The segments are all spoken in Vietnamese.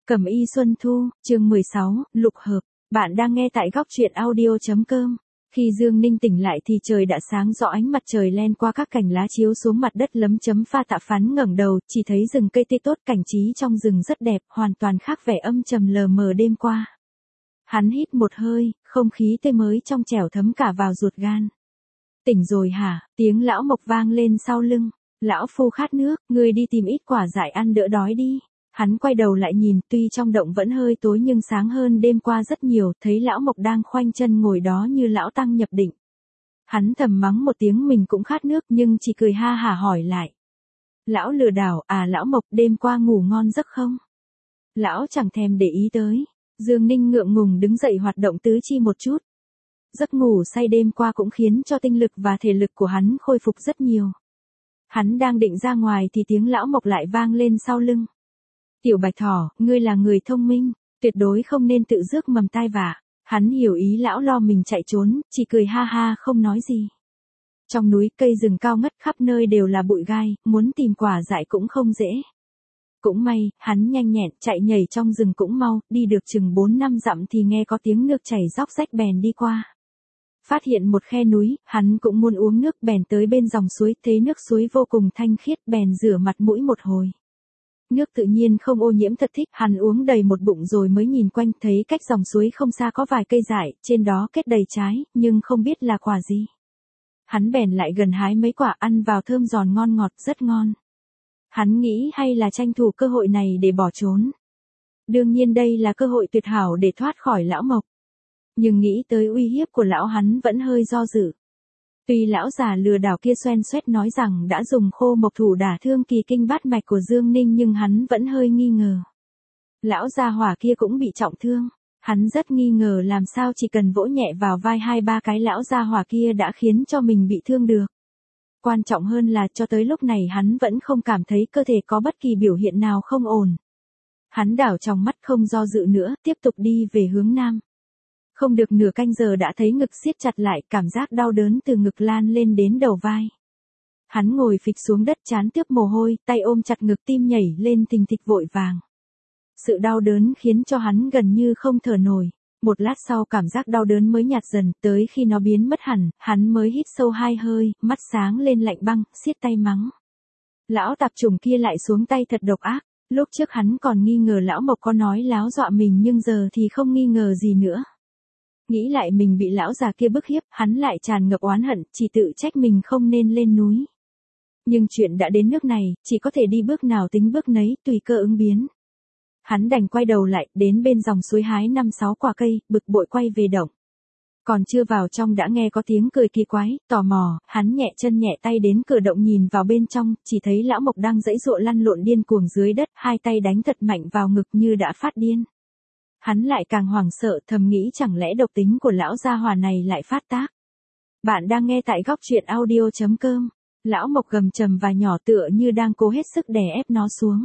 Cẩm y Xuân Thu, chương 16, lục hợp. Bạn đang nghe tại góc truyện audio.com. Khi Dương Ninh tỉnh lại thì trời đã sáng rõ, ánh mặt trời len qua các cành lá chiếu xuống mặt đất lấm chấm pha tạ phán ngẩng đầu, chỉ thấy rừng cây tươi tốt, cảnh trí trong rừng rất đẹp, hoàn toàn khác vẻ âm trầm lờ mờ đêm qua. Hắn hít một hơi, không khí tươi mới trong trẻo thấm cả vào ruột gan. Tỉnh rồi hả? Tiếng lão Mộc vang lên sau lưng. Lão phu khát nước, ngươi đi tìm ít quả dại ăn đỡ đói đi. Hắn quay đầu lại nhìn, tuy trong động vẫn hơi tối nhưng sáng hơn đêm qua rất nhiều, thấy lão Mộc đang khoanh chân ngồi đó như lão tăng nhập định. Hắn thầm mắng một tiếng mình cũng khát nước nhưng chỉ cười ha hả hỏi lại. Lão lừa đảo, à lão Mộc, đêm qua ngủ ngon giấc không? Lão chẳng thèm để ý tới. Dương Ninh ngượng ngùng đứng dậy hoạt động tứ chi một chút. Giấc ngủ say đêm qua cũng khiến cho tinh lực và thể lực của hắn khôi phục rất nhiều. Hắn đang định ra ngoài thì tiếng lão Mộc lại vang lên sau lưng. Tiểu Bạch Thỏ, ngươi là người thông minh, tuyệt đối không nên tự rước mầm tai vạ. Hắn hiểu ý lão lo mình chạy trốn, chỉ cười ha ha không nói gì. Trong núi cây rừng cao ngất khắp nơi đều là bụi gai, muốn tìm quả dại cũng không dễ. Cũng may, hắn nhanh nhẹn chạy nhảy trong rừng cũng mau, đi được chừng 4-5 dặm thì nghe có tiếng nước chảy róc rách bèn đi qua. Phát hiện một khe núi, hắn cũng muốn uống nước bèn tới bên dòng suối, thấy nước suối vô cùng thanh khiết bèn rửa mặt mũi một hồi. Nước tự nhiên không ô nhiễm thật thích, hắn uống đầy một bụng rồi mới nhìn quanh thấy cách dòng suối không xa có vài cây dại, trên đó kết đầy trái, nhưng không biết là quả gì. Hắn bèn lại gần hái mấy quả ăn vào thơm giòn ngon ngọt rất ngon. Hắn nghĩ hay là tranh thủ cơ hội này để bỏ trốn. Đương nhiên đây là cơ hội tuyệt hảo để thoát khỏi lão Mộc. Nhưng nghĩ tới uy hiếp của lão hắn vẫn hơi do dự. Tuy lão già lừa đảo kia xoen xoét nói rằng đã dùng khô mộc thủ đả thương kỳ kinh bát mạch của Dương Ninh nhưng hắn vẫn hơi nghi ngờ. Lão gia hỏa kia cũng bị trọng thương. Hắn rất nghi ngờ làm sao chỉ cần vỗ nhẹ vào vai 2-3 cái lão gia hỏa kia đã khiến cho mình bị thương được. Quan trọng hơn là cho tới lúc này hắn vẫn không cảm thấy cơ thể có bất kỳ biểu hiện nào không ổn. Hắn đảo trong mắt không do dự nữa, tiếp tục đi về hướng nam. Không được nửa canh giờ đã thấy ngực siết chặt lại, cảm giác đau đớn từ ngực lan lên đến đầu vai. Hắn ngồi phịch xuống đất trán tiếp mồ hôi, tay ôm chặt ngực, tim nhảy lên thình thịch vội vàng. Sự đau đớn khiến cho hắn gần như không thở nổi. Một lát sau cảm giác đau đớn mới nhạt dần, tới khi nó biến mất hẳn, hắn mới hít sâu 2 hơi, mắt sáng lên lạnh băng, siết tay mắng. Lão tạp chủng kia lại xuống tay thật độc ác. Lúc trước hắn còn nghi ngờ lão Mộc có nói láo dọa mình nhưng giờ thì không nghi ngờ gì nữa. Nghĩ lại mình bị lão già kia bức hiếp, hắn lại tràn ngập oán hận, chỉ tự trách mình không nên lên núi. Nhưng chuyện đã đến nước này, chỉ có thể đi bước nào tính bước nấy, tùy cơ ứng biến. Hắn đành quay đầu lại, đến bên dòng suối hái 5-6 quả cây, bực bội quay về động. Còn chưa vào trong đã nghe có tiếng cười kỳ quái, tò mò, hắn nhẹ chân nhẹ tay đến cửa động nhìn vào bên trong, chỉ thấy lão Mộc đang giãy giụa lăn lộn điên cuồng dưới đất, 2 tay đánh thật mạnh vào ngực như đã phát điên. Hắn lại càng hoảng sợ, thầm nghĩ chẳng lẽ độc tính của lão gia hỏa này lại phát tác. Bạn đang nghe tại góc truyện audio.com. Lão Mộc gầm trầm và nhỏ tựa như đang cố hết sức đè ép nó xuống.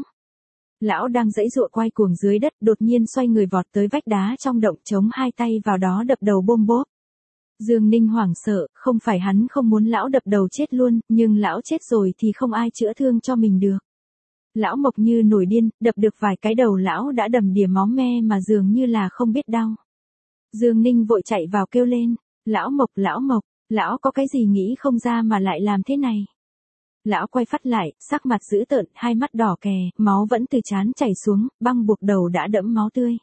Lão đang giãy giụa quay cuồng dưới đất, đột nhiên xoay người vọt tới vách đá trong động, chống 2 tay vào đó đập đầu bôm bốp. Dương Ninh hoảng sợ, không phải hắn không muốn lão đập đầu chết luôn, nhưng lão chết rồi thì không ai chữa thương cho mình được. Lão Mộc như nổi điên, đập được vài cái đầu lão đã đầm đìa máu me mà dường như là không biết đau. Dương Ninh vội chạy vào kêu lên, lão Mộc, lão có cái gì nghĩ không ra mà lại làm thế này. Lão quay phát lại, sắc mặt dữ tợn, 2 mắt đỏ kè, máu vẫn từ trán chảy xuống, băng buộc đầu đã đẫm máu tươi.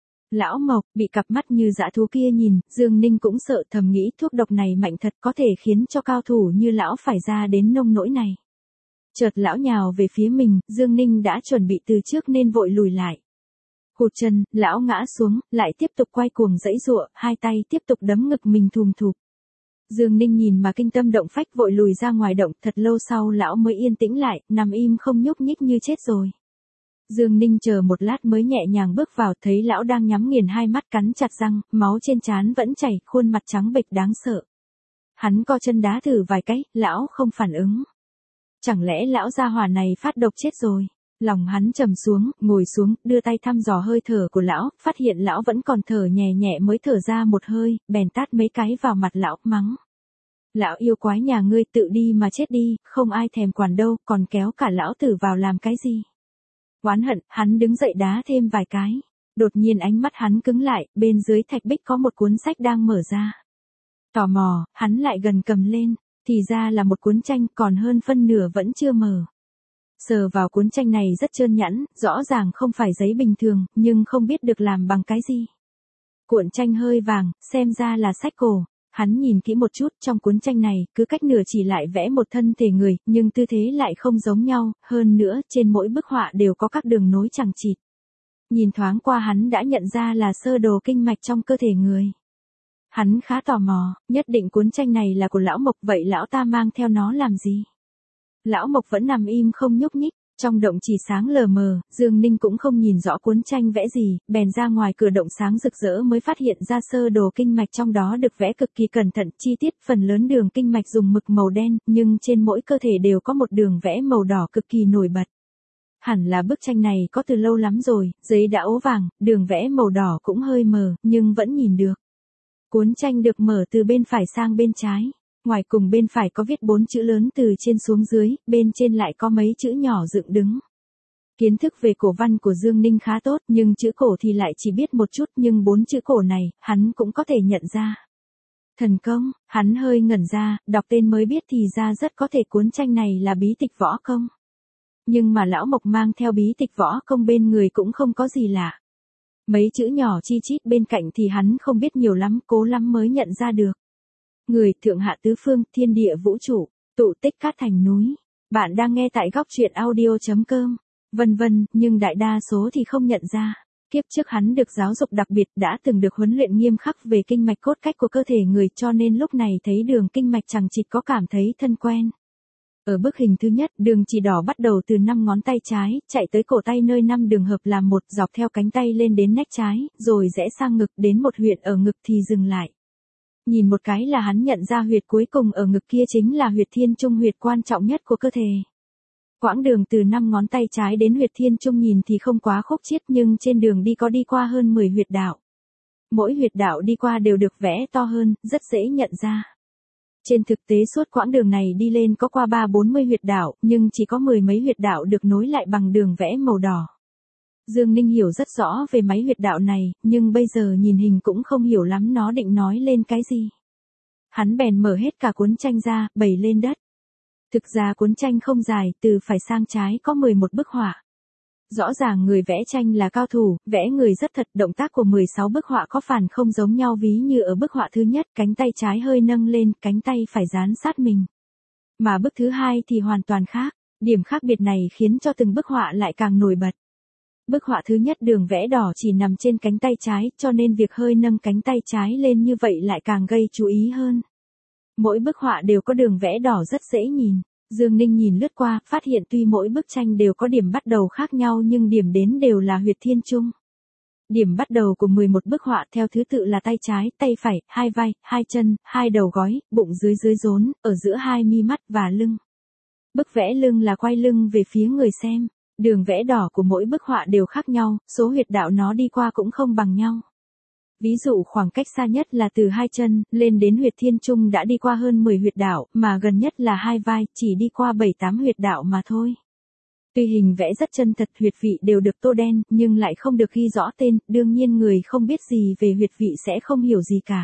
Lão Mộc, bị cặp mắt như dã thú kia nhìn, Dương Ninh cũng sợ, thầm nghĩ thuốc độc này mạnh thật, có thể khiến cho cao thủ như lão phải ra đến nông nỗi này. Chợt lão nhào về phía mình, Dương Ninh đã chuẩn bị từ trước nên vội lùi lại. Hụt chân, lão ngã xuống, lại tiếp tục quay cuồng giãy giụa, 2 tay tiếp tục đấm ngực mình thùm thụp. Dương Ninh nhìn mà kinh tâm động phách vội lùi ra ngoài động, thật lâu sau lão mới yên tĩnh lại, nằm im không nhúc nhích như chết rồi. Dương Ninh chờ một lát mới nhẹ nhàng bước vào, thấy lão đang nhắm nghiền 2 mắt cắn chặt răng, máu trên trán vẫn chảy, khuôn mặt trắng bệch đáng sợ. Hắn co chân đá thử vài cái, lão không phản ứng. Chẳng lẽ lão gia hỏa này phát độc chết rồi? Lòng hắn trầm xuống, ngồi xuống, đưa tay thăm dò hơi thở của lão, phát hiện lão vẫn còn thở nhẹ nhẹ mới thở ra một hơi, bèn tát mấy cái vào mặt lão, mắng. Lão yêu quái nhà ngươi tự đi mà chết đi, không ai thèm quản đâu, còn kéo cả lão tử vào làm cái gì? Oán hận, hắn đứng dậy đá thêm vài cái. Đột nhiên ánh mắt hắn cứng lại, bên dưới thạch bích có một cuốn sách đang mở ra. Tò mò, hắn lại gần cầm lên, thì ra là một cuốn tranh, còn hơn phân nửa vẫn chưa mở. Sờ vào cuốn tranh này rất trơn nhẵn, rõ ràng không phải giấy bình thường, nhưng không biết được làm bằng cái gì. Cuộn tranh hơi vàng, xem ra là sách cổ. Hắn nhìn kỹ một chút, trong cuốn tranh này, cứ cách nửa chỉ lại vẽ một thân thể người, nhưng tư thế lại không giống nhau, hơn nữa, trên mỗi bức họa đều có các đường nối chằng chịt. Nhìn thoáng qua hắn đã nhận ra là sơ đồ kinh mạch trong cơ thể người. Hắn khá tò mò, nhất định cuốn tranh này là của lão Mộc, vậy lão ta mang theo nó làm gì? Lão Mộc vẫn nằm im không nhúc nhích, trong động chỉ sáng lờ mờ, Dương Ninh cũng không nhìn rõ cuốn tranh vẽ gì, bèn ra ngoài cửa động sáng rực rỡ mới phát hiện ra sơ đồ kinh mạch trong đó được vẽ cực kỳ cẩn thận, chi tiết, phần lớn đường kinh mạch dùng mực màu đen, nhưng trên mỗi cơ thể đều có một đường vẽ màu đỏ cực kỳ nổi bật. Hẳn là bức tranh này có từ lâu lắm rồi, giấy đã ố vàng, đường vẽ màu đỏ cũng hơi mờ, nhưng vẫn nhìn được. Cuốn tranh được mở từ bên phải sang bên trái. Ngoài cùng bên phải có viết 4 chữ lớn từ trên xuống dưới, bên trên lại có mấy chữ nhỏ dựng đứng. Kiến thức về cổ văn của Dương Ninh khá tốt, nhưng chữ cổ thì lại chỉ biết một chút, nhưng 4 chữ cổ này, hắn cũng có thể nhận ra. Thần công, hắn hơi ngẩn ra, đọc tên mới biết thì ra rất có thể cuốn tranh này là bí tịch võ công. Nhưng mà lão Mộc mang theo bí tịch võ công bên người cũng không có gì lạ. Mấy chữ nhỏ chi chít bên cạnh thì hắn không biết nhiều lắm, cố lắm mới nhận ra được. Người, thượng hạ tứ phương, thiên địa vũ trụ, tụ tích cát thành núi. Bạn đang nghe tại góc truyện audio.com. Vân vân, nhưng đại đa số thì không nhận ra. Kiếp trước hắn được giáo dục đặc biệt, đã từng được huấn luyện nghiêm khắc về kinh mạch cốt cách của cơ thể người, cho nên lúc này thấy đường kinh mạch chằng chịt có cảm thấy thân quen. Ở bức hình thứ nhất, đường chỉ đỏ bắt đầu từ 5 ngón tay trái, chạy tới cổ tay nơi 5 đường hợp làm một, dọc theo cánh tay lên đến nách trái, rồi rẽ sang ngực, đến một huyệt ở ngực thì dừng lại. Nhìn một cái là hắn nhận ra huyệt cuối cùng ở ngực kia chính là huyệt thiên trung, huyệt quan trọng nhất của cơ thể. Quãng đường từ 5 ngón tay trái đến huyệt thiên trung nhìn thì không quá khúc chiết, nhưng trên đường đi có đi qua hơn 10 huyệt đạo. Mỗi huyệt đạo đi qua đều được vẽ to hơn, rất dễ nhận ra. Trên thực tế suốt quãng đường này đi lên có qua 30-40 huyệt đạo, nhưng chỉ có 10 mấy huyệt đạo được nối lại bằng đường vẽ màu đỏ. Dương Ninh hiểu rất rõ về mấy huyệt đạo này, nhưng bây giờ nhìn hình cũng không hiểu lắm nó định nói lên cái gì. Hắn bèn mở hết cả cuốn tranh ra, bày lên đất. Thực ra cuốn tranh không dài, từ phải sang trái có 11 bức họa. Rõ ràng người vẽ tranh là cao thủ, vẽ người rất thật, động tác của 16 bức họa có phản không giống nhau, ví như ở bức họa thứ nhất, cánh tay trái hơi nâng lên, cánh tay phải dán sát mình. Mà bức thứ hai thì hoàn toàn khác, điểm khác biệt này khiến cho từng bức họa lại càng nổi bật. Bức họa thứ nhất đường vẽ đỏ chỉ nằm trên cánh tay trái, cho nên việc hơi nâng cánh tay trái lên như vậy lại càng gây chú ý hơn. Mỗi bức họa đều có đường vẽ đỏ rất dễ nhìn. Dương Ninh nhìn lướt qua, phát hiện tuy mỗi bức tranh đều có điểm bắt đầu khác nhau nhưng điểm đến đều là huyệt thiên trung. Điểm bắt đầu của 11 bức họa theo thứ tự là tay trái, tay phải, hai vai, hai chân, hai đầu gối, bụng dưới dưới rốn, ở giữa hai mi mắt và lưng. Bức vẽ lưng là quay lưng về phía người xem. Đường vẽ đỏ của mỗi bức họa đều khác nhau, số huyệt đạo nó đi qua cũng không bằng nhau. Ví dụ khoảng cách xa nhất là từ hai chân, lên đến huyệt thiên trung đã đi qua hơn 10 huyệt đạo, mà gần nhất là hai vai, chỉ đi qua 7-8 huyệt đạo mà thôi. Tuy hình vẽ rất chân thật, huyệt vị đều được tô đen, nhưng lại không được ghi rõ tên, đương nhiên người không biết gì về huyệt vị sẽ không hiểu gì cả.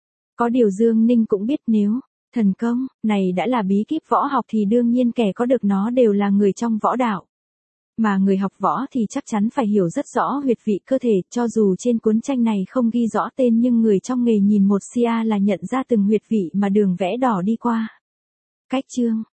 Có điều Dương Ninh cũng biết nếu thần công này đã là bí kíp võ học thì đương nhiên kẻ có được nó đều là người trong võ đạo. Mà người học võ thì chắc chắn phải hiểu rất rõ huyệt vị cơ thể, cho dù trên cuốn tranh này không ghi rõ tên nhưng người trong nghề nhìn một xia là nhận ra từng huyệt vị mà đường vẽ đỏ đi qua. Cách chương,